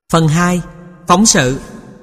Phần 2. Phóng sự.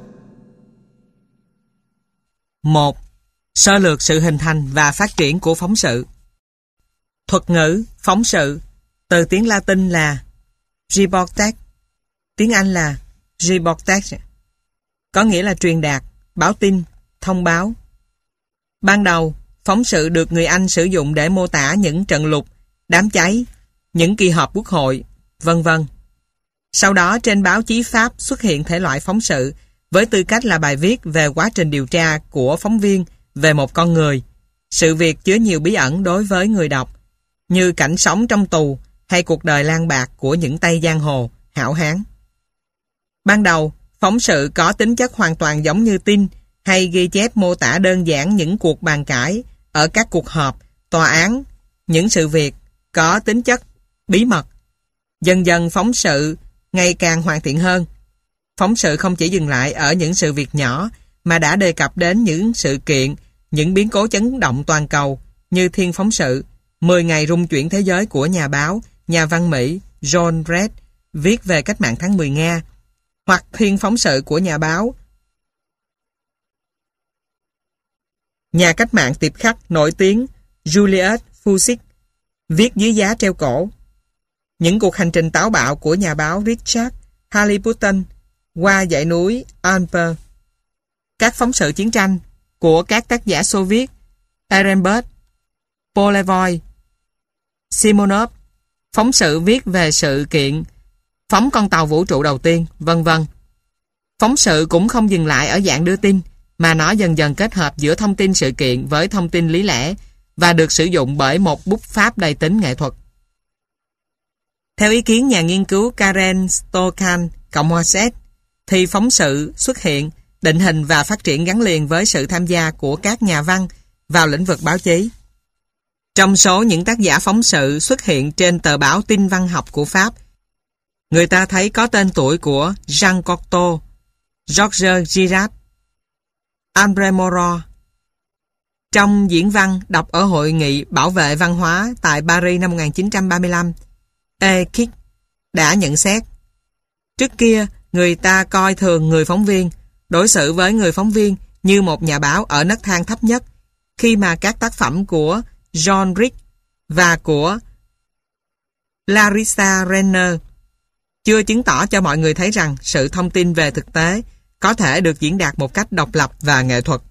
1. Sơ lược sự hình thành và phát triển của phóng sự. Thuật ngữ phóng sự từ tiếng Latin là reportage, tiếng Anh là reportage, có nghĩa là truyền đạt, báo tin, thông báo. Ban đầu, phóng sự được người Anh sử dụng để mô tả những trận lụt, đám cháy, những kỳ họp quốc hội, vân vân. Sau đó trên báo chí Pháp xuất hiện thể loại phóng sự với tư cách là bài viết về quá trình điều tra của phóng viên về một con người, sự việc chứa nhiều bí ẩn đối với người đọc, như cảnh sống trong tù hay cuộc đời lang bạc của những tay giang hồ, hảo hán. Ban đầu, phóng sự có tính chất hoàn toàn giống như tin hay ghi chép mô tả đơn giản những cuộc bàn cãi ở các cuộc họp, tòa án, những sự việc có tính chất bí mật. Dần dần phóng sự ngày càng hoàn thiện hơn. Phóng sự không chỉ dừng lại ở những sự việc nhỏ mà đã đề cập đến những sự kiện, những biến cố chấn động toàn cầu như thiên phóng sự 10 ngày rung chuyển thế giới của nhà báo, nhà văn Mỹ John Red viết về cách mạng tháng 10 Nga, hoặc thiên phóng sự của nhà báo, nhà cách mạng tiệp khắc nổi tiếng Julius Fusik viết dưới giá treo cổ. Những cuộc hành trình táo bạo của nhà báo Richard Halliburton qua dãy núi Alper. Các phóng sự chiến tranh của các tác giả Xô Viết Ehrenberg, Polevoy, Simonov, phóng sự viết về sự kiện phóng con tàu vũ trụ đầu tiên, vân vân. Phóng sự cũng không dừng lại ở dạng đưa tin, mà nó dần dần kết hợp giữa thông tin sự kiện với thông tin lý lẽ và được sử dụng bởi một bút pháp đầy tính nghệ thuật. Theo ý kiến nhà nghiên cứu Karen Stokhan, Cộng hòa Séc, thì phóng sự xuất hiện, định hình và phát triển gắn liền với sự tham gia của các nhà văn vào lĩnh vực báo chí. Trong số những tác giả phóng sự xuất hiện trên tờ báo Tin văn học của Pháp, người ta thấy có tên tuổi của Jean Cocteau, Georges Girard, André Malraux. Trong diễn văn đọc ở Hội nghị Bảo vệ Văn hóa tại Paris năm 1935, E. Kick đã nhận xét: trước kia, người ta coi thường người phóng viên, đối xử với người phóng viên như một nhà báo ở nấc thang thấp nhất, khi mà các tác phẩm của John Rick và của Larissa Renner chưa chứng tỏ cho mọi người thấy rằng sự thông tin về thực tế có thể được diễn đạt một cách độc lập và nghệ thuật.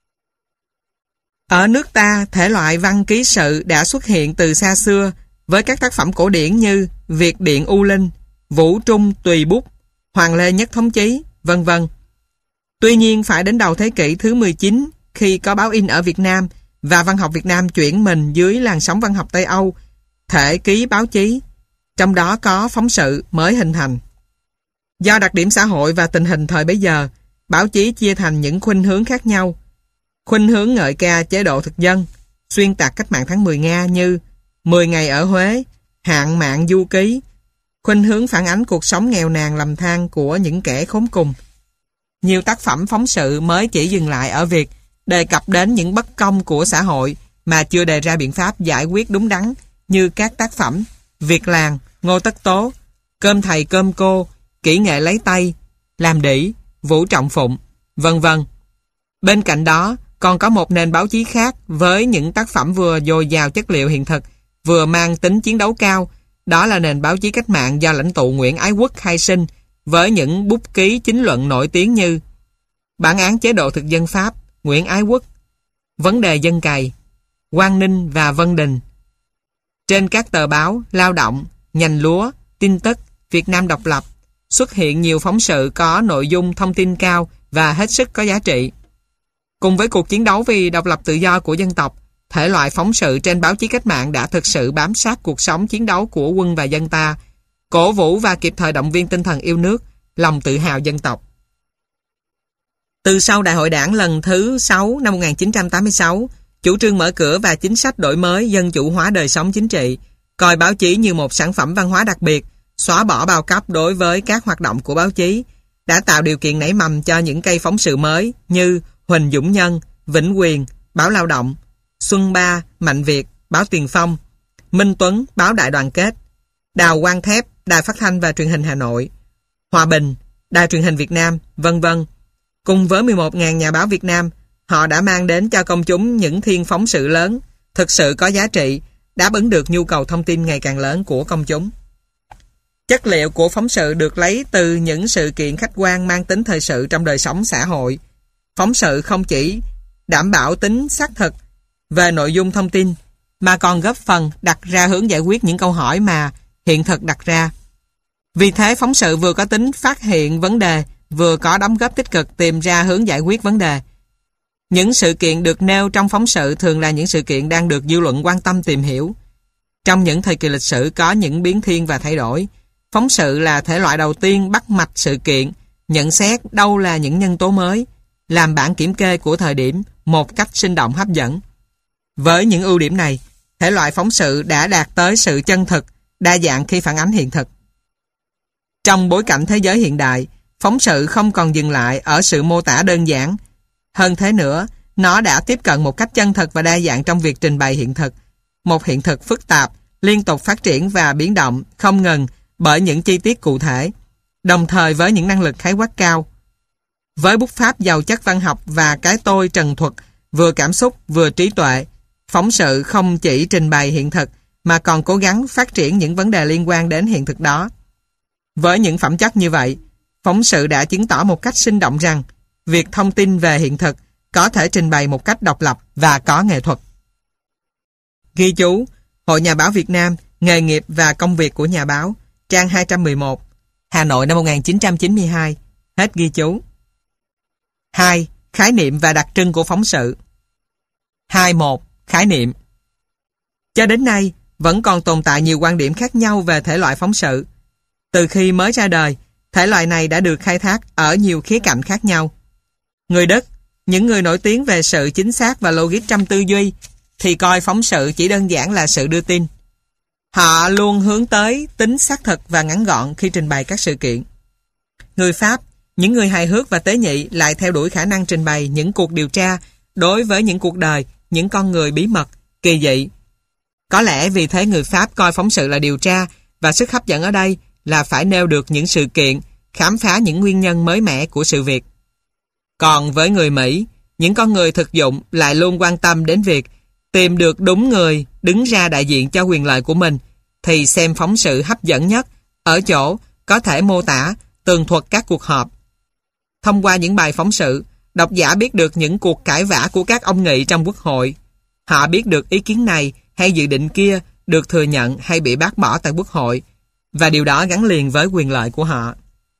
Ở nước ta, thể loại văn ký sự đã xuất hiện từ xa xưa với các tác phẩm cổ điển như Việt Điện U Linh, Vũ Trung Tùy Bút, Hoàng Lê Nhất Thống Chí, vân vân. Tuy nhiên, phải đến đầu thế kỷ thứ 19, khi có báo in ở Việt Nam và văn học Việt Nam chuyển mình dưới làn sóng văn học Tây Âu, thể ký báo chí, trong đó có phóng sự, mới hình thành. Do đặc điểm xã hội và tình hình thời bấy giờ, báo chí chia thành những khuynh hướng khác nhau. Khuynh hướng ngợi ca chế độ thực dân, xuyên tạc cách mạng tháng 10 Nga như 10 ngày ở Huế, Hạn Mạn Du Ký. Khuynh hướng phản ánh cuộc sống nghèo nàn lầm than của những kẻ khốn cùng. Nhiều tác phẩm phóng sự mới chỉ dừng lại ở việc đề cập đến những bất công của xã hội mà chưa đề ra biện pháp giải quyết đúng đắn, như các tác phẩm Việc Làng, Ngô Tất Tố, Cơm Thầy Cơm Cô, Kỹ Nghệ Lấy Tay, Làm Đĩ, Vũ Trọng Phụng, vân vân. Bên cạnh đó, còn có một nền báo chí khác với những tác phẩm vừa dồi dào chất liệu hiện thực, vừa mang tính chiến đấu cao. Đó là nền báo chí cách mạng do lãnh tụ Nguyễn Ái Quốc khai sinh, với những bút ký chính luận nổi tiếng như Bản án chế độ thực dân Pháp, Nguyễn Ái Quốc, Vấn đề dân cày, Quang Ninh và Vân Đình. Trên các tờ báo Lao Động, Nhành Lúa, Tin Tức, Việt Nam Độc Lập xuất hiện nhiều phóng sự có nội dung thông tin cao và hết sức có giá trị. Cùng với cuộc chiến đấu vì độc lập tự do của dân tộc, thể loại phóng sự trên báo chí cách mạng đã thực sự bám sát cuộc sống chiến đấu của quân và dân ta, cổ vũ và kịp thời động viên tinh thần yêu nước, lòng tự hào dân tộc. Từ sau Đại hội Đảng lần thứ 6 năm 1986, chủ trương mở cửa và chính sách đổi mới dân chủ hóa đời sống chính trị, coi báo chí như một sản phẩm văn hóa đặc biệt, xóa bỏ bao cấp đối với các hoạt động của báo chí, đã tạo điều kiện nảy mầm cho những cây phóng sự mới như Huỳnh Dũng Nhân, Vĩnh Quyền, báo Lao Động, Xuân Ba, Mạnh Việt, báo Tiền Phong, Minh Tuấn, báo Đại Đoàn Kết, Đào Quang Thép, Đài Phát thanh và Truyền hình Hà Nội, Hòa Bình, Đài truyền hình Việt Nam, vân vân. Cùng với 11.000 nhà báo Việt Nam, họ đã mang đến cho công chúng những thiên phóng sự lớn, thực sự có giá trị, đáp ứng được nhu cầu thông tin ngày càng lớn của công chúng. Chất liệu của phóng sự được lấy từ những sự kiện khách quan mang tính thời sự trong đời sống xã hội. Phóng sự không chỉ đảm bảo tính xác thực về nội dung thông tin, mà còn góp phần đặt ra hướng giải quyết những câu hỏi mà hiện thực đặt ra. Vì thế, phóng sự vừa có tính phát hiện vấn đề, vừa có đóng góp tích cực tìm ra hướng giải quyết vấn đề. Những sự kiện được nêu trong phóng sự thường là những sự kiện đang được dư luận quan tâm tìm hiểu. Trong những thời kỳ lịch sử có những biến thiên và thay đổi, phóng sự là thể loại đầu tiên bắt mạch sự kiện, nhận xét đâu là những nhân tố mới, làm bản kiểm kê của thời điểm một cách sinh động hấp dẫn. Với những ưu điểm này, thể loại phóng sự đã đạt tới sự chân thực, đa dạng khi phản ánh hiện thực. Trong bối cảnh thế giới hiện đại, phóng sự không còn dừng lại ở sự mô tả đơn giản. Hơn thế nữa, nó đã tiếp cận một cách chân thực và đa dạng trong việc trình bày hiện thực. Một hiện thực phức tạp, liên tục phát triển và biến động, không ngừng bởi những chi tiết cụ thể, đồng thời với những năng lực khái quát cao. Với bút pháp giàu chất văn học và cái tôi trần thuật, vừa cảm xúc vừa trí tuệ, phóng sự không chỉ trình bày hiện thực, mà còn cố gắng phát triển những vấn đề liên quan đến hiện thực đó. Với những phẩm chất như vậy, phóng sự đã chứng tỏ một cách sinh động rằng việc thông tin về hiện thực có thể trình bày một cách độc lập và có nghệ thuật. Ghi chú: Hội Nhà báo Việt Nam, nghề nghiệp và công việc của nhà báo, trang 211, Hà Nội năm 1992. Hết ghi chú. 2. Khái niệm và đặc trưng của phóng sự. 2.1. Khái niệm. Cho đến nay, vẫn còn tồn tại nhiều quan điểm khác nhau về thể loại phóng sự. Từ khi mới ra đời, thể loại này đã được khai thác ở nhiều khía cạnh khác nhau. Người Đức, những người nổi tiếng về sự chính xác và logic trong tư duy, thì coi phóng sự chỉ đơn giản là sự đưa tin. Họ luôn hướng tới tính xác thực và ngắn gọn khi trình bày các sự kiện. Người Pháp, những người hài hước và tế nhị lại theo đuổi khả năng trình bày những cuộc điều tra đối với những cuộc đời, những con người bí mật, kỳ dị. Có lẽ vì thế người Pháp coi phóng sự là điều tra, và sức hấp dẫn ở đây là phải nêu được những sự kiện, khám phá những nguyên nhân mới mẻ của sự việc. Còn với người Mỹ, những con người thực dụng lại luôn quan tâm đến việc tìm được đúng người đứng ra đại diện cho quyền lợi của mình, thì xem phóng sự hấp dẫn nhất ở chỗ có thể mô tả, tường thuật các cuộc họp. Thông qua những bài phóng sự, độc giả biết được những cuộc cãi vã của các ông nghị trong quốc hội. Họ biết được ý kiến này hay dự định kia được thừa nhận hay bị bác bỏ tại quốc hội, và điều đó gắn liền với quyền lợi của họ.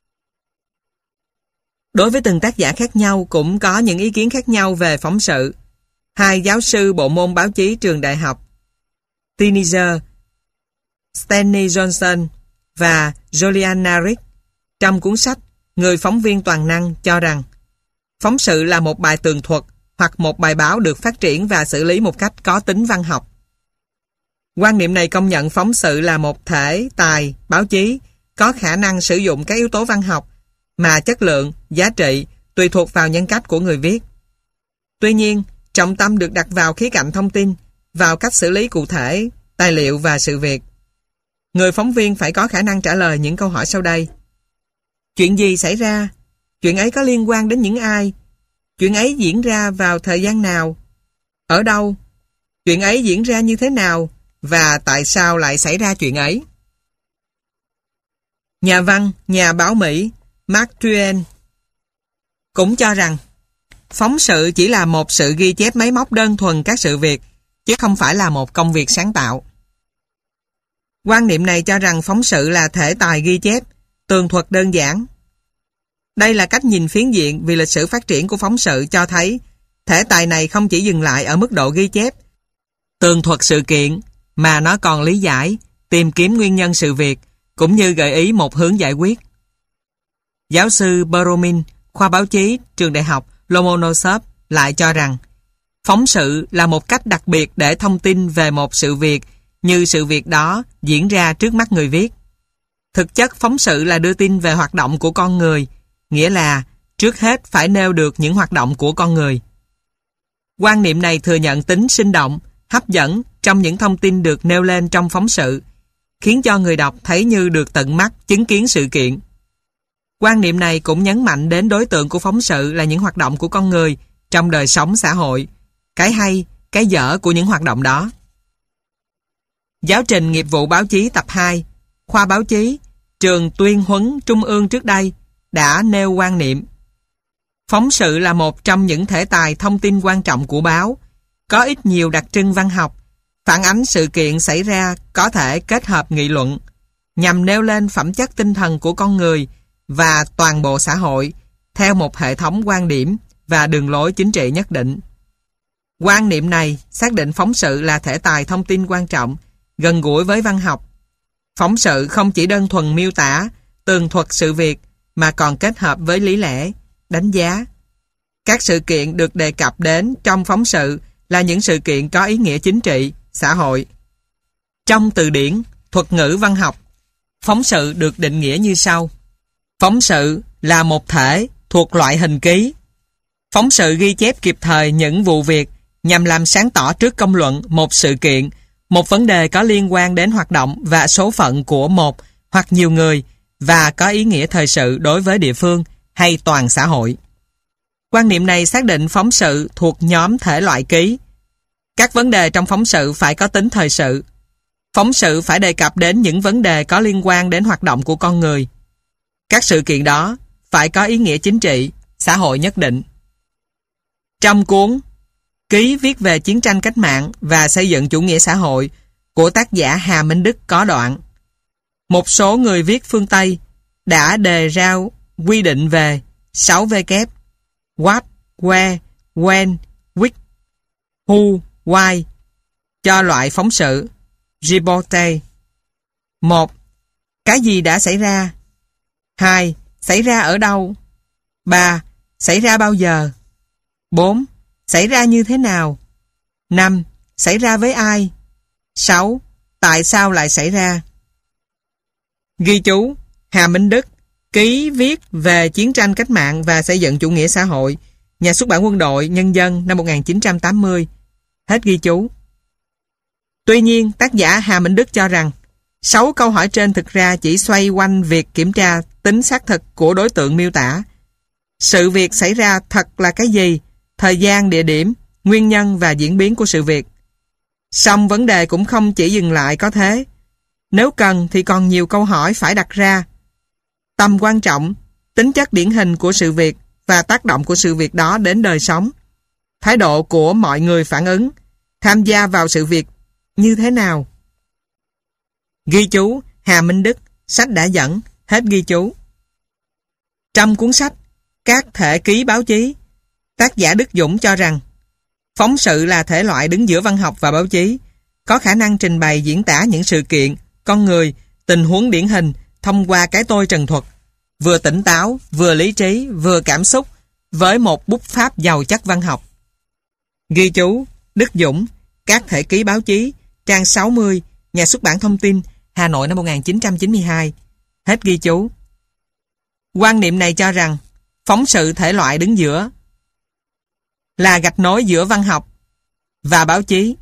Đối với từng tác giả khác nhau cũng có những ý kiến khác nhau về phóng sự. Hai giáo sư bộ môn báo chí trường đại học Tiniger, Stanley Johnson và Juliana Rick trong cuốn sách Người phóng viên toàn năng cho rằng phóng sự là một bài tường thuật hoặc một bài báo được phát triển và xử lý một cách có tính văn học. Quan niệm này công nhận phóng sự là một thể tài báo chí có khả năng sử dụng các yếu tố văn học mà chất lượng, giá trị tùy thuộc vào nhân cách của người viết. Tuy nhiên, trọng tâm được đặt vào khía cạnh thông tin, vào cách xử lý cụ thể, tài liệu và sự việc. Người phóng viên phải có khả năng trả lời những câu hỏi sau đây. Chuyện gì xảy ra? Chuyện ấy có liên quan đến những ai? Chuyện ấy diễn ra vào thời gian nào? Ở đâu? Chuyện ấy diễn ra như thế nào? Và tại sao lại xảy ra chuyện ấy? Nhà văn, nhà báo Mỹ Mark Twain cũng cho rằng phóng sự chỉ là một sự ghi chép máy móc đơn thuần các sự việc, chứ không phải là một công việc sáng tạo. Quan niệm này cho rằng phóng sự là thể tài ghi chép, tường thuật đơn giản. Đây là cách nhìn phiến diện vì lịch sử phát triển của phóng sự cho thấy thể tài này không chỉ dừng lại ở mức độ ghi chép, tường thuật sự kiện, mà nó còn lý giải, tìm kiếm nguyên nhân sự việc, cũng như gợi ý một hướng giải quyết. Giáo sư Boromin, khoa báo chí, trường đại học Lomonosov lại cho rằng phóng sự là một cách đặc biệt để thông tin về một sự việc như sự việc đó diễn ra trước mắt người viết. Thực chất phóng sự là đưa tin về hoạt động của con người, nghĩa là trước hết phải nêu được những hoạt động của con người. Quan niệm này thừa nhận tính sinh động, hấp dẫn trong những thông tin được nêu lên trong phóng sự, khiến cho người đọc thấy như được tận mắt chứng kiến sự kiện. Quan niệm này cũng nhấn mạnh đến đối tượng của phóng sự là những hoạt động của con người trong đời sống xã hội, cái hay, cái dở của những hoạt động đó. Giáo trình nghiệp vụ báo chí tập 2, khoa báo chí, trường tuyên huấn Trung ương trước đây đã nêu quan niệm. Phóng sự là một trong những thể tài thông tin quan trọng của báo, có ít nhiều đặc trưng văn học, phản ánh sự kiện xảy ra có thể kết hợp nghị luận, nhằm nêu lên phẩm chất tinh thần của con người và toàn bộ xã hội theo một hệ thống quan điểm và đường lối chính trị nhất định. Quan niệm này xác định phóng sự là thể tài thông tin quan trọng, gần gũi với văn học. Phóng sự không chỉ đơn thuần miêu tả, tường thuật sự việc mà còn kết hợp với lý lẽ, đánh giá. Các sự kiện được đề cập đến trong phóng sự là những sự kiện có ý nghĩa chính trị, xã hội. Trong từ điển thuật ngữ văn học, phóng sự được định nghĩa như sau. Phóng sự là một thể thuộc loại hình ký. Phóng sự ghi chép kịp thời những vụ việc nhằm làm sáng tỏ trước công luận một sự kiện, một vấn đề có liên quan đến hoạt động và số phận của một hoặc nhiều người và có ý nghĩa thời sự đối với địa phương hay toàn xã hội. Quan niệm này xác định phóng sự thuộc nhóm thể loại ký. Các vấn đề trong phóng sự phải có tính thời sự. Phóng sự phải đề cập đến những vấn đề có liên quan đến hoạt động của con người. Các sự kiện đó phải có ý nghĩa chính trị, xã hội nhất định. Trong cuốn Ký viết về chiến tranh cách mạng và xây dựng chủ nghĩa xã hội của tác giả Hà Minh Đức có đoạn: một số người viết phương Tây đã đề ra quy định về 6W: What, Where, When, Which, Who, Why cho loại phóng sự reportage. 1. Cái gì đã xảy ra? 2. Xảy ra ở đâu? 3. Xảy ra bao giờ? 4. Xảy ra như thế nào? 5. Xảy ra với ai? 6. Tại sao lại xảy ra? Ghi chú: Hà Minh Đức, Ký viết về chiến tranh cách mạng và xây dựng chủ nghĩa xã hội, Nhà xuất bản Quân đội Nhân dân năm 1980. Hết ghi chú. Tuy nhiên, tác giả Hà Minh Đức cho rằng 6 câu hỏi trên thực ra chỉ xoay quanh việc kiểm tra tính xác thực của đối tượng miêu tả. Sự việc xảy ra thật là cái gì? Thời gian, địa điểm, nguyên nhân và diễn biến của sự việc. Song vấn đề cũng không chỉ dừng lại có thế. Nếu cần thì còn nhiều câu hỏi phải đặt ra. Tầm quan trọng, tính chất điển hình của sự việc và tác động của sự việc đó đến đời sống. Thái độ của mọi người phản ứng, tham gia vào sự việc như thế nào? Ghi chú: Hà Minh Đức, sách đã dẫn. Hết ghi chú. Trong cuốn sách Các thể ký báo chí, tác giả Đức Dũng cho rằng phóng sự là thể loại đứng giữa văn học và báo chí, có khả năng trình bày diễn tả những sự kiện, con người, tình huống điển hình thông qua cái tôi trần thuật, vừa tỉnh táo, vừa lý trí, vừa cảm xúc, với một bút pháp giàu chất văn học. Ghi chú: Đức Dũng, Các thể ký báo chí, trang 60, Nhà xuất bản Thông tin, Hà Nội năm 1992. Hết ghi chú. Quan niệm này cho rằng phóng sự thể loại đứng giữa, là gạch nối giữa văn học và báo chí.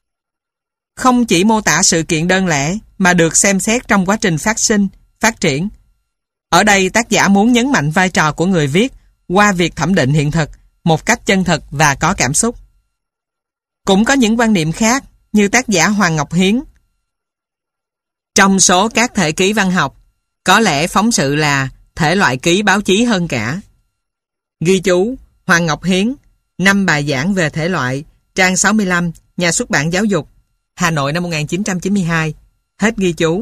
Không chỉ mô tả sự kiện đơn lẻ mà được xem xét trong quá trình phát sinh, phát triển. Ở đây tác giả muốn nhấn mạnh vai trò của người viết qua việc thẩm định hiện thực một cách chân thực và có cảm xúc. Cũng có những quan niệm khác như tác giả Hoàng Ngọc Hiến. Trong số các thể ký văn học, có lẽ phóng sự là thể loại ký báo chí hơn cả. Ghi chú: Hoàng Ngọc Hiến, 5 bài giảng về thể loại, trang 65, Nhà xuất bản Giáo dục, Hà Nội năm 1992. Hết ghi chú.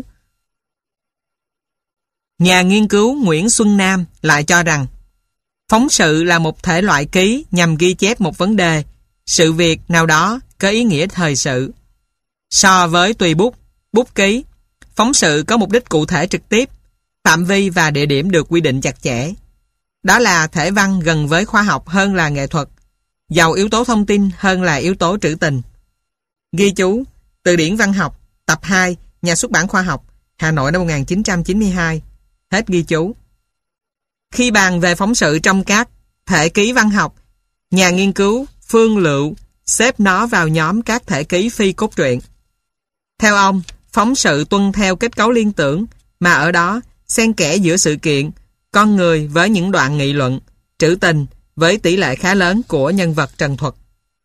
Nhà nghiên cứu Nguyễn Xuân Nam lại cho rằng phóng sự là một thể loại ký nhằm ghi chép một vấn đề, sự việc nào đó có ý nghĩa thời sự. So với tùy bút, bút ký, phóng sự có mục đích cụ thể trực tiếp, phạm vi và địa điểm được quy định chặt chẽ. Đó là thể văn gần với khoa học hơn là nghệ thuật, giàu yếu tố thông tin hơn là yếu tố trữ tình. Ghi chú: Từ điển văn học, tập 2, Nhà xuất bản Khoa học, Hà Nội năm 1992. Hết ghi chú. Khi bàn về phóng sự trong các thể ký văn học, nhà nghiên cứu Phương Lựu xếp nó vào nhóm các thể ký phi cốt truyện. Theo ông, phóng sự tuân theo kết cấu liên tưởng, mà ở đó xen kẽ giữa sự kiện con người với những đoạn nghị luận, trữ tình với tỷ lệ khá lớn của nhân vật trần thuật.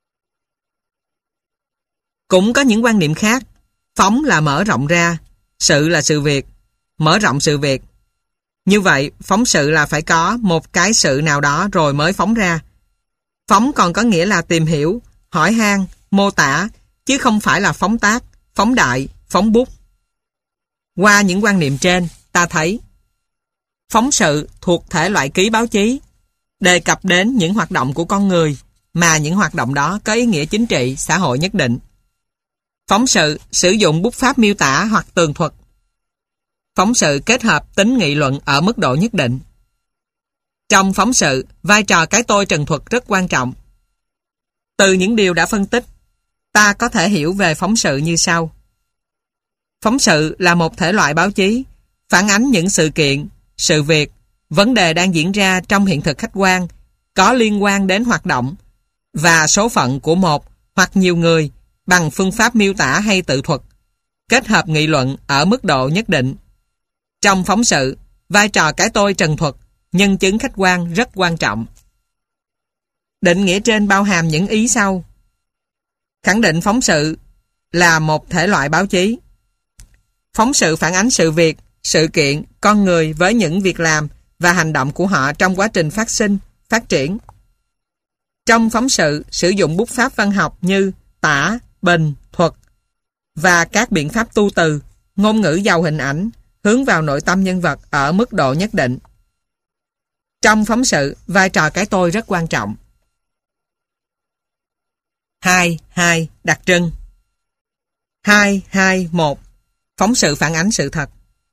Cũng có những quan niệm khác. Phóng là mở rộng ra, sự là sự việc, mở rộng sự việc. Như vậy, phóng sự là phải có một cái sự nào đó rồi mới phóng ra. Phóng còn có nghĩa là tìm hiểu, hỏi han, mô tả, chứ không phải là phóng tác, phóng đại, phóng bút. Qua những quan niệm trên, ta thấy phóng sự thuộc thể loại ký báo chí, đề cập đến những hoạt động của con người, mà những hoạt động đó có ý nghĩa chính trị, xã hội nhất định. Phóng sự sử dụng bút pháp miêu tả hoặc tường thuật. Phóng sự kết hợp tính nghị luận ở mức độ nhất định. Trong phóng sự, vai trò cái tôi trần thuật rất quan trọng. Từ những điều đã phân tích, ta có thể hiểu về phóng sự như sau. Phóng sự là một thể loại báo chí, phản ánh những sự kiện, sự việc, vấn đề đang diễn ra trong hiện thực khách quan, có liên quan đến hoạt động và số phận của một hoặc nhiều người bằng phương pháp miêu tả hay tự thuật, kết hợp nghị luận ở mức độ nhất định. Trong phóng sự, vai trò cái tôi trần thuật, nhân chứng khách quan rất quan trọng. Định nghĩa trên bao hàm những ý sau. Khẳng định phóng sự là một thể loại báo chí. Phóng sự phản ánh sự việc, sự kiện, con người với những việc làm và hành động của họ trong quá trình phát sinh, phát triển. Trong phóng sự, sử dụng bút pháp văn học như tả, bình, thuật và các biện pháp tu từ, ngôn ngữ giàu hình ảnh, hướng vào nội tâm nhân vật ở mức độ nhất định. Trong phóng sự, vai trò cái tôi rất quan trọng. 2.2. Đặc trưng. 2.2.1. Phóng sự phản ánh sự thật.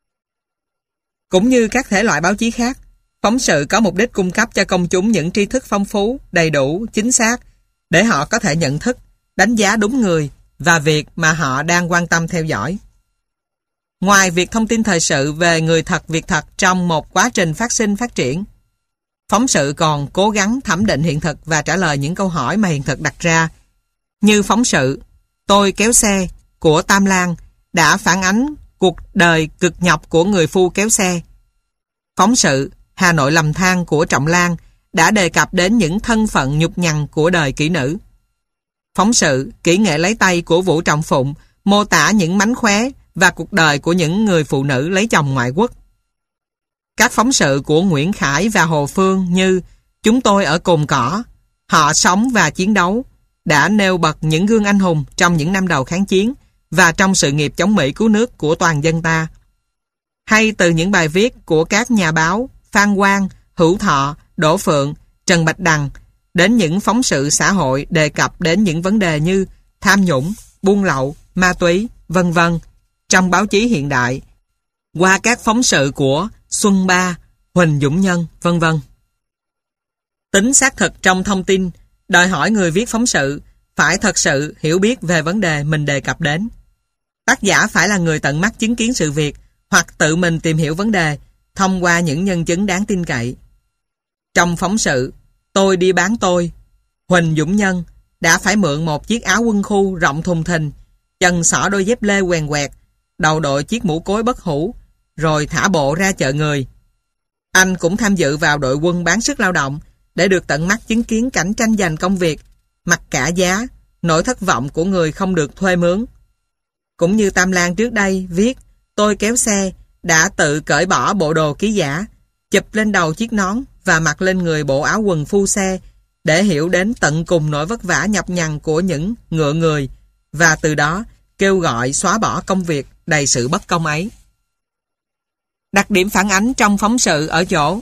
Cũng như các thể loại báo chí khác, phóng sự có mục đích cung cấp cho công chúng những tri thức phong phú, đầy đủ, chính xác để họ có thể nhận thức, đánh giá đúng người và việc mà họ đang quan tâm theo dõi. Ngoài việc thông tin thời sự về người thật việc thật trong một quá trình phát sinh phát triển, phóng sự còn cố gắng thẩm định hiện thực và trả lời những câu hỏi mà hiện thực đặt ra, như phóng sự Tôi kéo xe của Tam Lan đã phản ánh cuộc đời cực nhọc của người phu kéo xe. Phóng sự Hà Nội lầm than của Trọng Lan đã đề cập đến những thân phận nhục nhằn của đời kỹ nữ. Phóng sự Kỹ nghệ lấy tay của Vũ Trọng Phụng mô tả những mánh khóe và cuộc đời của những người phụ nữ lấy chồng ngoại quốc. Các phóng sự của Nguyễn Khải và Hồ Phương như Chúng tôi ở Cồn Cỏ, Họ sống và chiến đấu đã nêu bật những gương anh hùng trong những năm đầu kháng chiến và trong sự nghiệp chống Mỹ cứu nước của toàn dân ta. Hay từ những bài viết của các nhà báo Phan Quang, Hữu Thọ, Đỗ Phượng, Trần Bạch Đằng đến những phóng sự xã hội đề cập đến những vấn đề như tham nhũng, buôn lậu, ma túy, vân vân trong báo chí hiện đại, qua các phóng sự của Xuân Ba, Huỳnh Dũng Nhân, vân vân. Tính xác thực trong thông tin đòi hỏi người viết phóng sự phải thật sự hiểu biết về vấn đề mình đề cập đến. Tác giả phải là người tận mắt chứng kiến sự việc hoặc tự mình tìm hiểu vấn đề thông qua những nhân chứng đáng tin cậy. Trong phóng sự Tôi đi bán tôi, Huỳnh Dũng Nhân đã phải mượn một chiếc áo quân khu rộng thùng thình, chân xỏ đôi dép lê quèn quẹt, đầu đội chiếc mũ cối bất hủ, rồi thả bộ ra chợ người. Anh cũng tham dự vào đội quân bán sức lao động để được tận mắt chứng kiến cảnh tranh giành công việc, mặc cả giá, nỗi thất vọng của người không được thuê mướn. Cũng như Tam Lan trước đây viết Tôi kéo xe đã tự cởi bỏ bộ đồ ký giả, chụp lên đầu chiếc nón và mặc lên người bộ áo quần phu xe để hiểu đến tận cùng nỗi vất vả nhọc nhằn của những ngựa người và từ đó kêu gọi xóa bỏ công việc đầy sự bất công ấy. Đặc điểm phản ánh trong phóng sự ở chỗ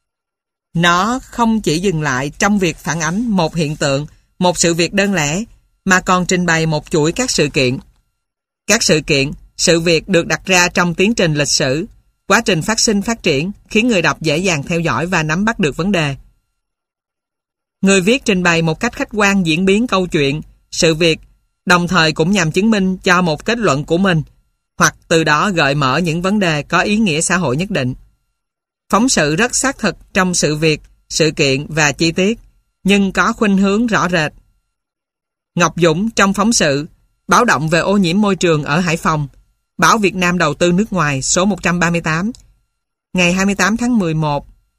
nó không chỉ dừng lại trong việc phản ánh một hiện tượng, một sự việc đơn lẻ, mà còn trình bày một chuỗi các sự kiện. Các sự kiện, sự việc được đặt ra trong tiến trình lịch sử, quá trình phát sinh phát triển khiến người đọc dễ dàng theo dõi và nắm bắt được vấn đề. Người viết trình bày một cách khách quan diễn biến câu chuyện, sự việc, đồng thời cũng nhằm chứng minh cho một kết luận của mình, hoặc từ đó gợi mở những vấn đề có ý nghĩa xã hội nhất định. Phóng sự rất xác thực trong sự việc, sự kiện và chi tiết, nhưng có khuynh hướng rõ rệt. Ngọc Dũng trong phóng sự báo động về ô nhiễm môi trường ở Hải Phòng, báo Việt Nam đầu tư nước ngoài số 138, ngày 28 tháng 11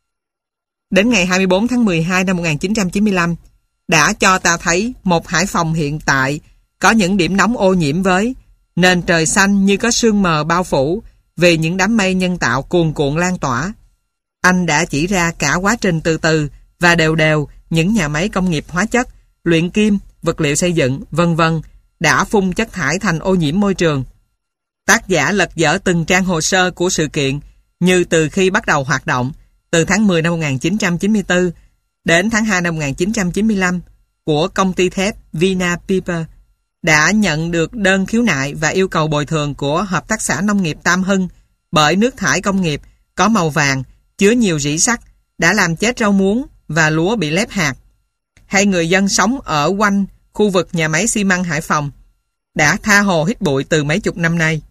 đến ngày 24 tháng 12 năm 1995 đã cho ta thấy một Hải Phòng hiện tại có những điểm nóng ô nhiễm với nền trời xanh như có sương mờ bao phủ vì những đám mây nhân tạo cuồn cuộn lan tỏa. Anh đã chỉ ra cả quá trình từ từ và đều đều những nhà máy công nghiệp hóa chất, luyện kim, vật liệu xây dựng, vân vân đã phun chất thải thành ô nhiễm môi trường. Tác giả lật dở từng trang hồ sơ của sự kiện như từ khi bắt đầu hoạt động, từ tháng 10 năm 1994 đến tháng 2 năm 1995 của công ty thép Vina Paper đã nhận được đơn khiếu nại và yêu cầu bồi thường của Hợp tác xã Nông nghiệp Tam Hưng bởi nước thải công nghiệp có màu vàng, chứa nhiều rỉ sắt đã làm chết rau muống và lúa bị lép hạt. Hay người dân sống ở quanh khu vực nhà máy xi măng Hải Phòng đã tha hồ hít bụi từ mấy chục năm nay.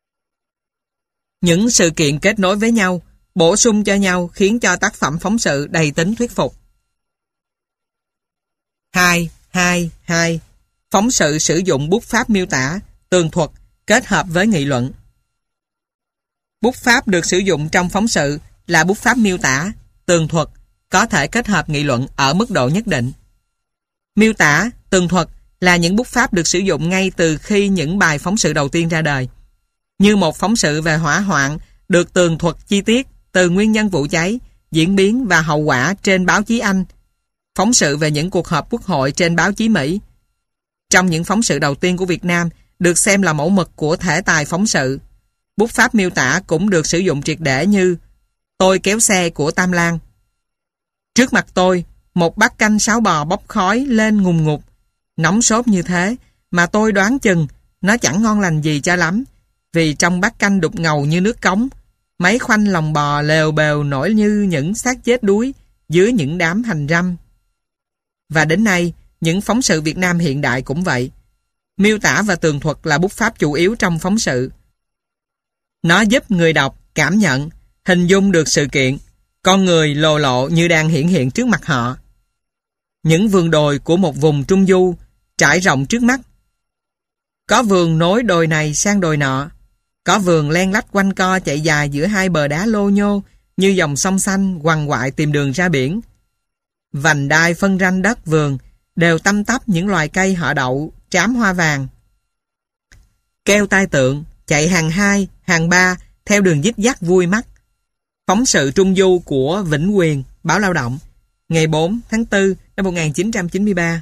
Những sự kiện kết nối với nhau, bổ sung cho nhau khiến cho tác phẩm phóng sự đầy tính thuyết phục. 2. Phóng sự sử dụng bút pháp miêu tả, tường thuật kết hợp với nghị luận. Bút pháp được sử dụng trong phóng sự là bút pháp miêu tả, tường thuật, có thể kết hợp nghị luận ở mức độ nhất định. Miêu tả, tường thuật là những bút pháp được sử dụng ngay từ khi những bài phóng sự đầu tiên ra đời. Như một phóng sự về hỏa hoạn được tường thuật chi tiết từ nguyên nhân vụ cháy, diễn biến và hậu quả trên báo chí Anh, phóng sự về những cuộc họp quốc hội trên báo chí Mỹ. Trong những phóng sự đầu tiên của Việt Nam được xem là mẫu mực của thể tài phóng sự, bút pháp miêu tả cũng được sử dụng triệt để như Tôi kéo xe của Tam Lan. Trước mặt tôi, một bát canh sáo bò bốc khói lên ngùn ngụt, nóng sốt như thế mà tôi đoán chừng nó chẳng ngon lành gì cho lắm, vì trong bát canh đục ngầu như nước cống, mấy khoanh lòng bò lèo bèo nổi như những xác chết đuối dưới những đám hành răm. Và đến nay, những phóng sự Việt Nam hiện đại cũng vậy. Miêu tả và tường thuật là bút pháp chủ yếu trong phóng sự. Nó giúp người đọc cảm nhận, hình dung được sự kiện, con người lồ lộ như đang hiện hiện trước mặt họ. Những vườn đồi của một vùng trung du trải rộng trước mắt. Có vườn nối đồi này sang đồi nọ. Có vườn len lách quanh co chạy dài giữa hai bờ đá lô nhô như dòng sông xanh quằn quại tìm đường ra biển. Vành đai phân ranh đất vườn đều tăm tắp những loài cây họ đậu trám hoa vàng. Keo tai tượng chạy hàng 2, hàng 3 theo đường dít dắt vui mắt. Phóng sự trung du của Vĩnh Quyền, báo Lao động, ngày 4 tháng 4 năm 1993.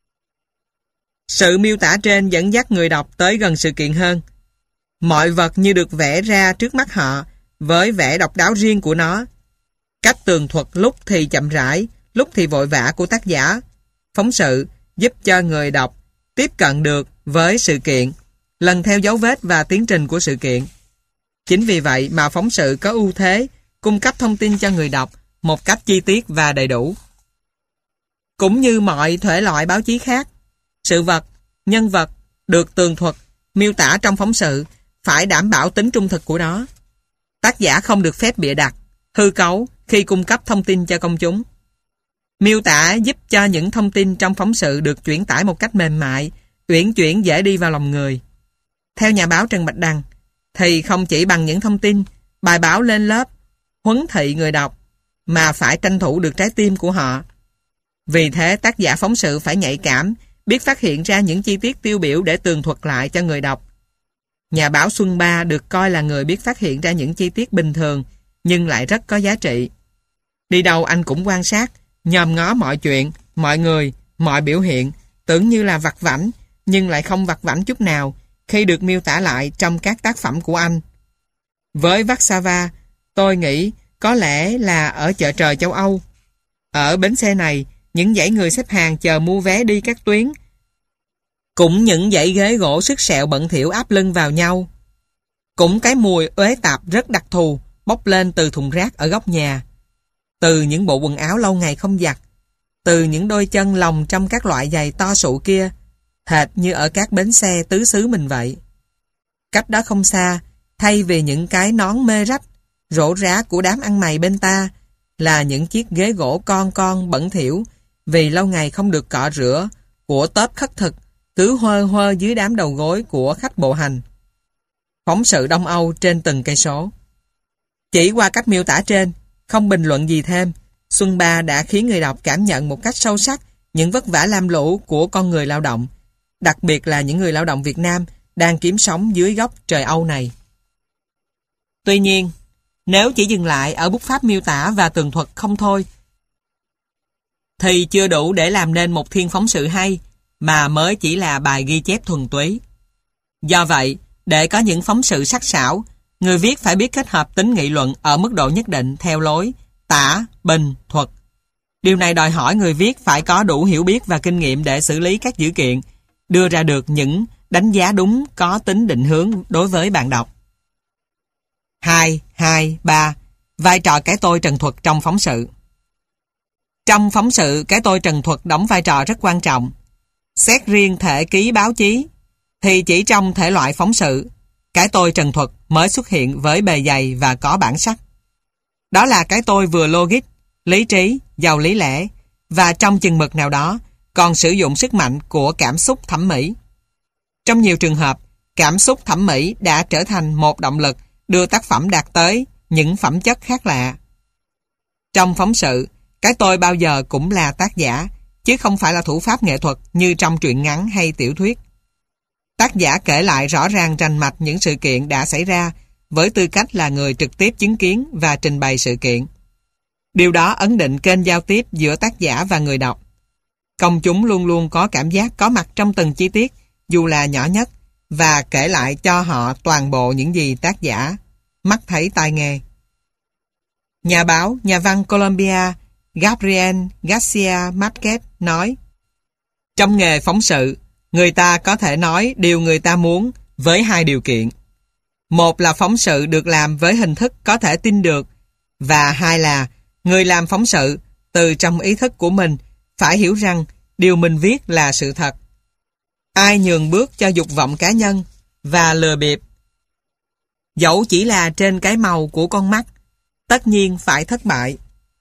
Sự miêu tả trên dẫn dắt người đọc tới gần sự kiện hơn. Mọi vật như được vẽ ra trước mắt họ với vẻ độc đáo riêng của nó. Cách tường thuật lúc thì chậm rãi, lúc thì vội vã của tác giả phóng sự giúp cho người đọc tiếp cận được với sự kiện, lần theo dấu vết và tiến trình của sự kiện. Chính vì vậy mà phóng sự có ưu thế cung cấp thông tin cho người đọc một cách chi tiết và đầy đủ. Cũng như mọi thể loại báo chí khác, sự vật, nhân vật được tường thuật, miêu tả trong phóng sự phải đảm bảo tính trung thực của nó. Tác giả không được phép bịa đặt, hư cấu khi cung cấp thông tin cho công chúng. Miêu tả giúp cho những thông tin trong phóng sự được chuyển tải một cách mềm mại, uyển chuyển dễ đi vào lòng người. Theo nhà báo Trần Bạch Đằng, thì không chỉ bằng những thông tin, bài báo lên lớp, huấn thị người đọc, mà phải tranh thủ được trái tim của họ. Vì thế tác giả phóng sự phải nhạy cảm, biết phát hiện ra những chi tiết tiêu biểu để tường thuật lại cho người đọc. Nhà báo Xuân Ba được coi là người biết phát hiện ra những chi tiết bình thường, nhưng lại rất có giá trị. Đi đâu anh cũng quan sát, nhòm ngó mọi chuyện, mọi người, mọi biểu hiện, tưởng như là vặt vãnh, nhưng lại không vặt vãnh chút nào khi được miêu tả lại trong các tác phẩm của anh. Với Warsaw, tôi nghĩ có lẽ là ở chợ trời châu Âu. Ở bến xe này, những dãy người xếp hàng chờ mua vé đi các tuyến. Cũng những dãy ghế gỗ sức sẹo bẩn thỉu áp lưng vào nhau. Cũng cái mùi uế tạp rất đặc thù bốc lên từ thùng rác ở góc nhà. Từ những bộ quần áo lâu ngày không giặt. Từ những đôi chân lồng trong các loại giày to sụ kia, hệt như ở các bến xe tứ xứ mình vậy. Cách đó không xa, thay vì những cái nón mê rách, rổ rá của đám ăn mày bên ta, là những chiếc ghế gỗ con bẩn thỉu vì lâu ngày không được cọ rửa của tớp khất thực cứ hơ hơ dưới đám đầu gối của khách bộ hành. Phóng sự Đông Âu trên từng cây số. Chỉ qua cách miêu tả trên, không bình luận gì thêm, Xuân Ba đã khiến người đọc cảm nhận một cách sâu sắc những vất vả lam lũ của con người lao động, đặc biệt là những người lao động Việt Nam đang kiếm sống dưới góc trời Âu này. Tuy nhiên, nếu chỉ dừng lại ở bút pháp miêu tả và tường thuật không thôi, thì chưa đủ để làm nên một thiên phóng sự hay, mà mới chỉ là bài ghi chép thuần túy. Do vậy, để có những phóng sự sắc sảo, người viết phải biết kết hợp tính nghị luận ở mức độ nhất định theo lối tả, bình, thuật. Điều này đòi hỏi người viết phải có đủ hiểu biết và kinh nghiệm để xử lý các dữ kiện, đưa ra được những đánh giá đúng có tính định hướng đối với bạn đọc. 2.2.3. Vai trò cái tôi trần thuật trong phóng sự. Trong phóng sự, cái tôi trần thuật đóng vai trò rất quan trọng. Xét riêng thể ký báo chí, thì chỉ trong thể loại phóng sự, cái tôi trần thuật mới xuất hiện với bề dày và có bản sắc. Đó là cái tôi vừa logic, lý trí, giàu lý lẽ, và trong chừng mực nào đó còn sử dụng sức mạnh của cảm xúc thẩm mỹ. Trong nhiều trường hợp, cảm xúc thẩm mỹ đã trở thành một động lực đưa tác phẩm đạt tới những phẩm chất khác lạ. Trong phóng sự, cái tôi bao giờ cũng là tác giả, chứ không phải là thủ pháp nghệ thuật như trong truyện ngắn hay tiểu thuyết. Tác giả kể lại rõ ràng rành mạch những sự kiện đã xảy ra với tư cách là người trực tiếp chứng kiến và trình bày sự kiện. Điều đó ấn định kênh giao tiếp giữa tác giả và người đọc. Công chúng luôn luôn có cảm giác có mặt trong từng chi tiết, dù là nhỏ nhất, và kể lại cho họ toàn bộ những gì tác giả mắt thấy tai nghe. Nhà báo, nhà văn Colombia Gabriel Garcia Marquez nói: trong nghề phóng sự, người ta có thể nói điều người ta muốn với hai điều kiện. Một là phóng sự được làm với hình thức có thể tin được, và hai là người làm phóng sự từ trong ý thức của mình phải hiểu rằng điều mình viết là sự thật. Ai nhường bước cho dục vọng cá nhân và lừa bịp, dẫu chỉ là trên cái màu của con mắt, tất nhiên phải thất bại.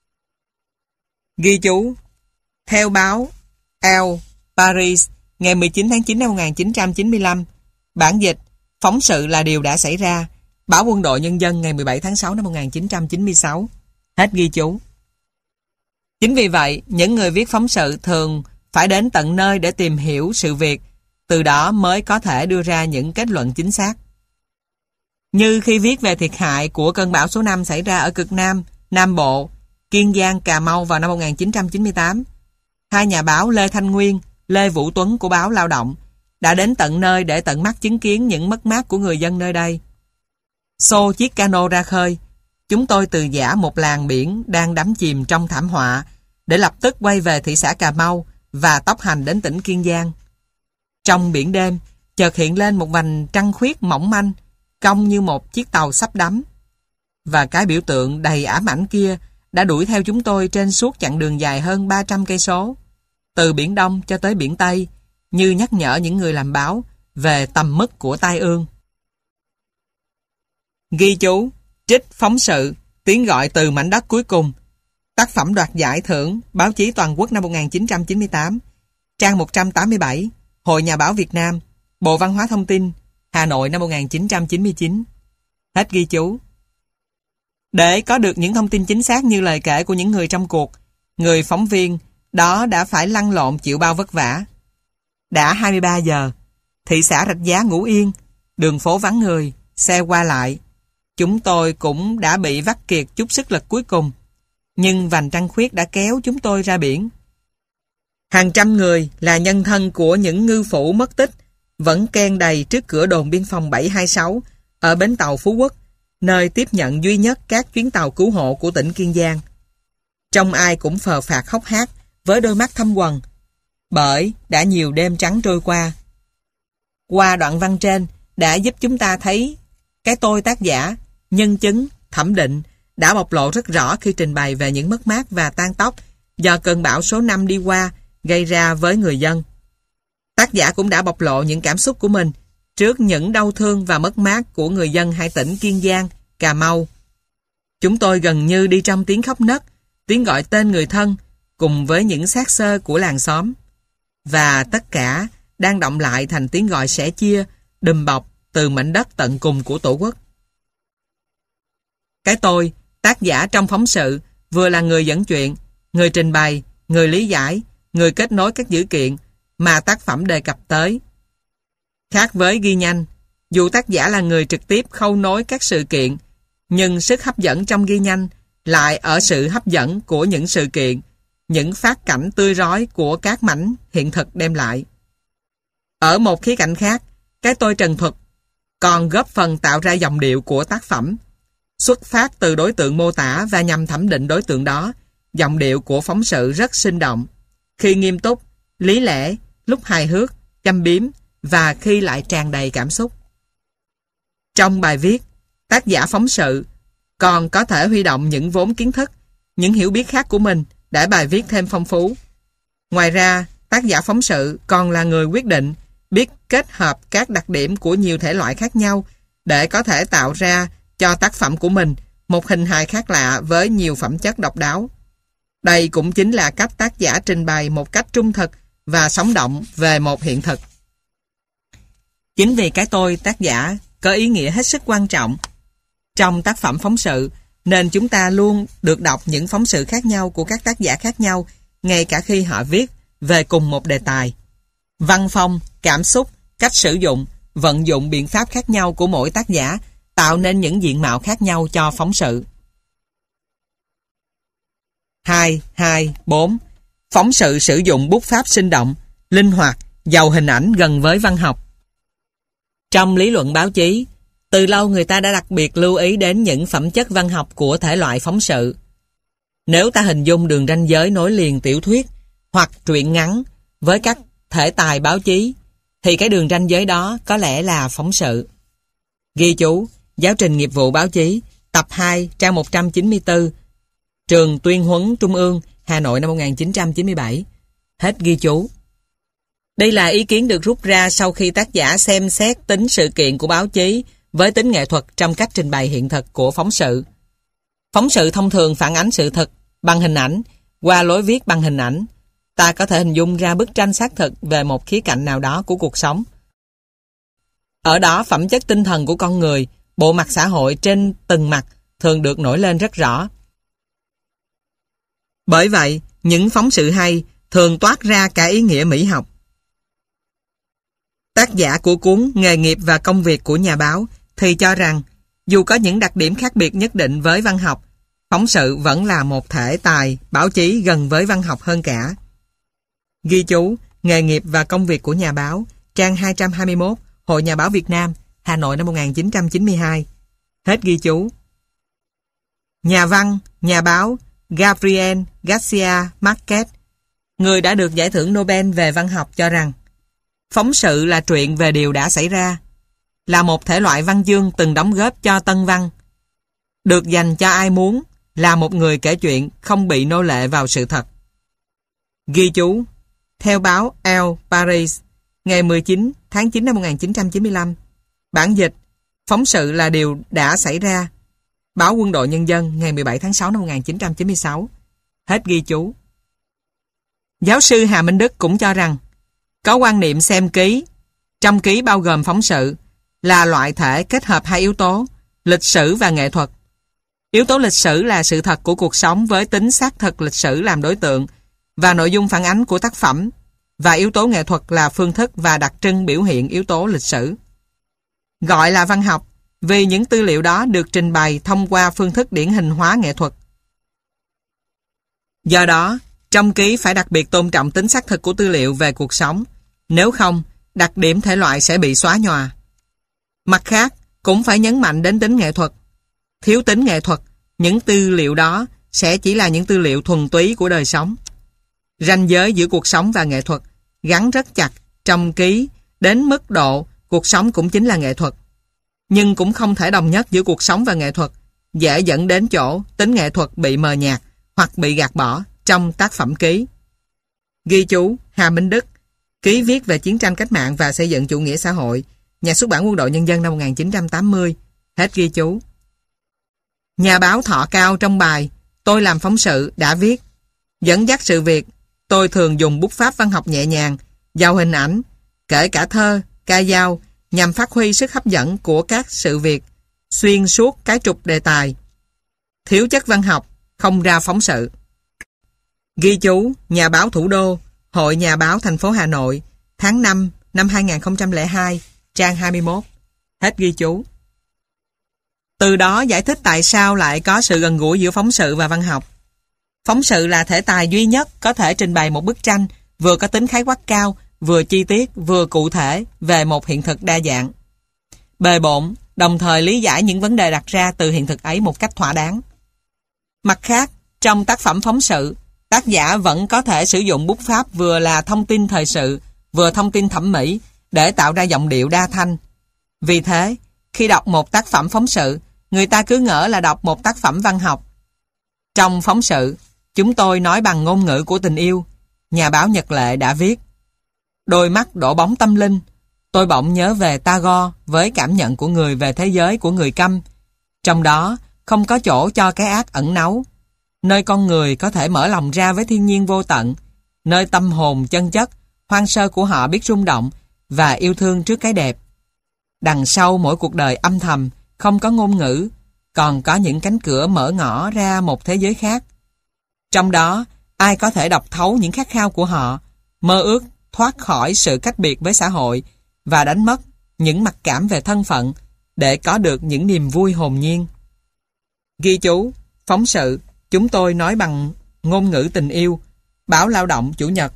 Ghi chú: theo báo El Paris ngày 19 tháng 9 năm 1995, bản dịch phóng sự là điều đã xảy ra, báo Quân đội Nhân dân ngày 17 tháng 6 năm 1996. Hết ghi chú. Chính vì vậy, những người viết phóng sự thường phải đến tận nơi để tìm hiểu sự việc, từ đó mới có thể đưa ra những kết luận chính xác. Như khi viết về thiệt hại của cơn bão số 5 xảy ra ở cực Nam, Nam Bộ, Kiên Giang, Cà Mau vào năm 1998, hai nhà báo Lê Thanh Nguyên, Lê Vũ Tuấn của báo Lao động đã đến tận nơi để tận mắt chứng kiến những mất mát của người dân nơi đây. Xô chiếc cano ra khơi, chúng tôi từ giã một làng biển đang đắm chìm trong thảm họa để lập tức quay về thị xã Cà Mau và tốc hành đến tỉnh Kiên Giang. Trong biển đêm, chợt hiện lên một vành trăng khuyết mỏng manh, cong như một chiếc tàu sắp đắm. Và cái biểu tượng đầy ám ảnh kia đã đuổi theo chúng tôi trên suốt chặng đường dài hơn 300 cây số, từ Biển Đông cho tới Biển Tây, như nhắc nhở những người làm báo về tầm mức của tai ương. Ghi chú: trích phóng sự tiếng gọi từ mảnh đất cuối cùng, tác phẩm đoạt giải thưởng báo chí toàn quốc năm 1998, trang 187, Hội Nhà báo Việt Nam, Bộ Văn hóa Thông tin, Hà Nội năm 1999. Hết ghi chú. Để có được những thông tin chính xác như lời kể của những người trong cuộc, người phóng viên đó đã phải lăn lộn chịu bao vất vả. Đã 23 giờ, thị xã Rạch Giá ngủ yên, đường phố vắng người, xe qua lại. Chúng tôi cũng đã bị vắt kiệt chút sức lực cuối cùng, nhưng vành trăng khuyết đã kéo chúng tôi ra biển. Hàng trăm người là nhân thân của những ngư phủ mất tích vẫn ken đầy trước cửa đồn biên phòng 726 ở bến tàu Phú Quốc, nơi tiếp nhận duy nhất các chuyến tàu cứu hộ của tỉnh Kiên Giang. Trong ai cũng phờ phạc hốc hác với đôi mắt thâm quầng, bởi đã nhiều đêm trắng trôi qua. Qua đoạn văn trên đã giúp chúng ta thấy cái tôi tác giả, nhân chứng, thẩm định đã bộc lộ rất rõ khi trình bày về những mất mát và tang tóc do cơn bão số 5 đi qua gây ra với người dân. Tác giả cũng đã bộc lộ những cảm xúc của mình trước những đau thương và mất mát của người dân hai tỉnh Kiên Giang, Cà Mau. Chúng tôi gần như đi trong tiếng khóc nấc, tiếng gọi tên người thân cùng với những xác xơ của làng xóm. Và tất cả đang động lại thành tiếng gọi sẻ chia, đùm bọc từ mảnh đất tận cùng của Tổ quốc. Cái tôi, tác giả trong phóng sự vừa là người dẫn chuyện, người trình bày, người lý giải, người kết nối các dữ kiện mà tác phẩm đề cập tới. Khác với ghi nhanh, dù tác giả là người trực tiếp khâu nối các sự kiện, nhưng sức hấp dẫn trong ghi nhanh lại ở sự hấp dẫn của những sự kiện, những phát cảnh tươi rói của các mảnh hiện thực đem lại. Ở một khía cạnh khác, cái tôi trần thuật còn góp phần tạo ra dòng điệu của tác phẩm. Xuất phát từ đối tượng mô tả và nhằm thẩm định đối tượng đó, giọng điệu của phóng sự rất sinh động, khi nghiêm túc, lý lẽ, lúc hài hước, châm biếm và khi lại tràn đầy cảm xúc. Trong bài viết, tác giả phóng sự còn có thể huy động những vốn kiến thức, những hiểu biết khác của mình để bài viết thêm phong phú. Ngoài ra, tác giả phóng sự còn là người quyết định biết kết hợp các đặc điểm của nhiều thể loại khác nhau để có thể tạo ra cho tác phẩm của mình một hình hài khác lạ với nhiều phẩm chất độc đáo. Đây cũng chính là cách tác giả trình bày một cách trung thực và sống động về một hiện thực. Chính vì cái tôi tác giả có ý nghĩa hết sức quan trọng trong tác phẩm phóng sự, nên chúng ta luôn được đọc những phóng sự khác nhau của các tác giả khác nhau, ngay cả khi họ viết về cùng một đề tài. Văn phong, cảm xúc, cách sử dụng, vận dụng biện pháp khác nhau của mỗi tác giả tạo nên những diện mạo khác nhau cho phóng sự. 2.2.4. Phóng sự sử dụng bút pháp sinh động, linh hoạt, giàu hình ảnh gần với văn học. Trong lý luận báo chí, từ lâu người ta đã đặc biệt lưu ý đến những phẩm chất văn học của thể loại phóng sự. Nếu ta hình dung đường ranh giới nối liền tiểu thuyết hoặc truyện ngắn với các thể tài báo chí, thì cái đường ranh giới đó có lẽ là phóng sự. Ghi chú, Giáo trình nghiệp vụ báo chí, tập 2, trang 194, Trường Tuyên huấn Trung ương, Hà Nội năm 1997. Hết ghi chú. Đây là ý kiến được rút ra sau khi tác giả xem xét tính sự kiện của báo chí với tính nghệ thuật trong cách trình bày hiện thực của phóng sự. Phóng sự thông thường phản ánh sự thật bằng hình ảnh. Qua lối viết bằng hình ảnh, ta có thể hình dung ra bức tranh xác thực về một khía cạnh nào đó của cuộc sống. Ở đó, phẩm chất tinh thần của con người, bộ mặt xã hội trên từng mặt thường được nổi lên rất rõ. Bởi vậy, những phóng sự hay thường toát ra cả ý nghĩa mỹ học. Tác giả của cuốn Nghề nghiệp và công việc của nhà báo thì cho rằng, dù có những đặc điểm khác biệt nhất định với văn học, phóng sự vẫn là một thể tài báo chí gần với văn học hơn cả. Ghi chú, Nghề nghiệp và công việc của nhà báo, trang 221, Hội Nhà báo Việt Nam, Hà Nội năm 1992. Hết ghi chú. Nhà văn, nhà báo Gabriel Garcia Marquez, người đã được giải thưởng Nobel về văn học, cho rằng phóng sự là truyện về điều đã xảy ra, là một thể loại văn chương từng đóng góp cho tân văn, được dành cho ai muốn, là một người kể chuyện không bị nô lệ vào sự thật. Ghi chú, theo báo El País, ngày 19 tháng 9 năm 1995, bản dịch, phóng sự là điều đã xảy ra, báo Quân đội Nhân dân, ngày 17 tháng 6 năm 1996. Hết ghi chú. Giáo sư Hà Minh Đức cũng cho rằng, có quan niệm xem ký, trong ký bao gồm phóng sự, là loại thể kết hợp hai yếu tố, lịch sử và nghệ thuật. Yếu tố lịch sử là sự thật của cuộc sống với tính xác thực lịch sử làm đối tượng và nội dung phản ánh của tác phẩm, và yếu tố nghệ thuật là phương thức và đặc trưng biểu hiện yếu tố lịch sử. Gọi là văn học vì những tư liệu đó được trình bày thông qua phương thức điển hình hóa nghệ thuật. Do đó, trong ký phải đặc biệt tôn trọng tính xác thực của tư liệu về cuộc sống, nếu không, đặc điểm thể loại sẽ bị xóa nhòa. Mặt khác, cũng phải nhấn mạnh đến tính nghệ thuật. Thiếu tính nghệ thuật, những tư liệu đó sẽ chỉ là những tư liệu thuần túy của đời sống. Ranh giới giữa cuộc sống và nghệ thuật gắn rất chặt trong ký đến mức độ cuộc sống cũng chính là nghệ thuật. Nhưng cũng không thể đồng nhất giữa cuộc sống và nghệ thuật, dễ dẫn đến chỗ tính nghệ thuật bị mờ nhạt hoặc bị gạt bỏ trong tác phẩm ký. Ghi chú, Hà Minh Đức, ký viết về chiến tranh cách mạng và xây dựng chủ nghĩa xã hội, Nhà xuất bản Quân đội Nhân dân năm 1980. Hết ghi chú. Nhà báo Thọ Cao trong bài Tôi làm phóng sự đã viết, dẫn dắt sự việc, tôi thường dùng bút pháp văn học nhẹ nhàng, giàu hình ảnh, kể cả thơ, ca dao, nhằm phát huy sức hấp dẫn của các sự việc xuyên suốt cái trục đề tài. Thiếu chất văn học, không ra phóng sự. Ghi chú Nhà báo Thủ đô, Hội Nhà báo thành phố Hà Nội, tháng 5 năm 2002, trang 21. Hết ghi chú. Từ đó giải thích tại sao lại có sự gần gũi giữa phóng sự và văn học. Phóng sự là thể tài duy nhất có thể trình bày một bức tranh vừa có tính khái quát cao, vừa chi tiết, vừa cụ thể về một hiện thực đa dạng. Bề bộn, đồng thời lý giải những vấn đề đặt ra từ hiện thực ấy một cách thỏa đáng. Mặt khác, trong tác phẩm phóng sự, tác giả vẫn có thể sử dụng bút pháp vừa là thông tin thời sự, vừa thông tin thẩm mỹ để tạo ra giọng điệu đa thanh. Vì thế, khi đọc một tác phẩm phóng sự, người ta cứ ngỡ là đọc một tác phẩm văn học. Trong phóng sự, chúng tôi nói bằng ngôn ngữ của tình yêu, nhà báo Nhật Lệ đã viết. Đôi mắt đổ bóng tâm linh, tôi bỗng nhớ về Tagore với cảm nhận của người về thế giới của người câm. Trong đó, không có chỗ cho cái ác ẩn náu, nơi con người có thể mở lòng ra với thiên nhiên vô tận, nơi tâm hồn chân chất, hoang sơ của họ biết rung động và yêu thương trước cái đẹp. Đằng sau mỗi cuộc đời âm thầm, không có ngôn ngữ, còn có những cánh cửa mở ngõ ra một thế giới khác. Trong đó, ai có thể đọc thấu những khát khao của họ, mơ ước thoát khỏi sự cách biệt với xã hội và đánh mất những mặc cảm về thân phận để có được những niềm vui hồn nhiên. Ghi chú, phóng sự, chúng tôi nói bằng ngôn ngữ tình yêu, Báo Lao động Chủ nhật,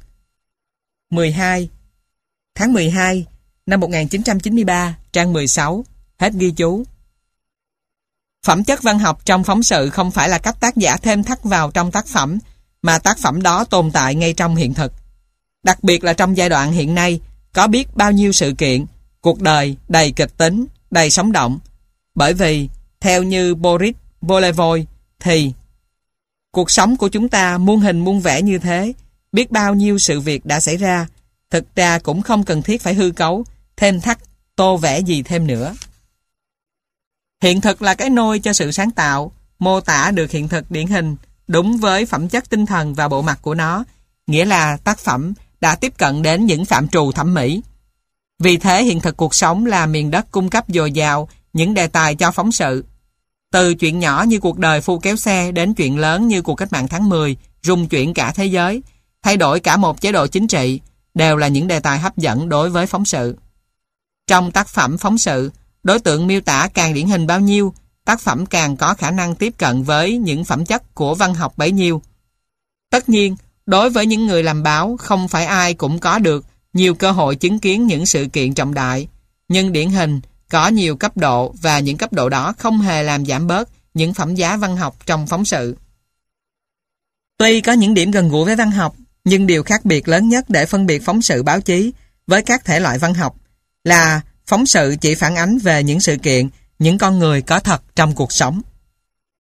tháng 12 năm 1993, trang 16, hết ghi chú. Phẩm chất văn học trong phóng sự không phải là cách tác giả thêm thắt vào trong tác phẩm, mà tác phẩm đó tồn tại ngay trong hiện thực. Đặc biệt là trong giai đoạn hiện nay, có biết bao nhiêu sự kiện, cuộc đời đầy kịch tính, đầy sống động. Bởi vì, theo như Boris Bolevoy, thì cuộc sống của chúng ta muôn hình muôn vẻ như thế, biết bao nhiêu sự việc đã xảy ra, thực ra cũng không cần thiết phải hư cấu, thêm thắt, tô vẽ gì thêm nữa. Hiện thực là cái nôi cho sự sáng tạo, mô tả được hiện thực điển hình, đúng với phẩm chất tinh thần và bộ mặt của nó, nghĩa là tác phẩm đã tiếp cận đến những phạm trù thẩm mỹ. Vì thế hiện thực cuộc sống là miền đất cung cấp dồi dào những đề tài cho phóng sự. Từ chuyện nhỏ như cuộc đời phu kéo xe đến chuyện lớn như cuộc cách mạng tháng 10, rung chuyển cả thế giới, thay đổi cả một chế độ chính trị, đều là những đề tài hấp dẫn đối với phóng sự. Trong tác phẩm phóng sự, đối tượng miêu tả càng điển hình bao nhiêu, tác phẩm càng có khả năng tiếp cận với những phẩm chất của văn học bấy nhiêu. Tất nhiên, đối với những người làm báo, không phải ai cũng có được nhiều cơ hội chứng kiến những sự kiện trọng đại, nhưng điển hình có nhiều cấp độ và những cấp độ đó không hề làm giảm bớt những phẩm giá văn học trong phóng sự. Tuy có những điểm gần gũi với văn học, nhưng điều khác biệt lớn nhất để phân biệt phóng sự báo chí với các thể loại văn học là phóng sự chỉ phản ánh về những sự kiện, những con người có thật trong cuộc sống.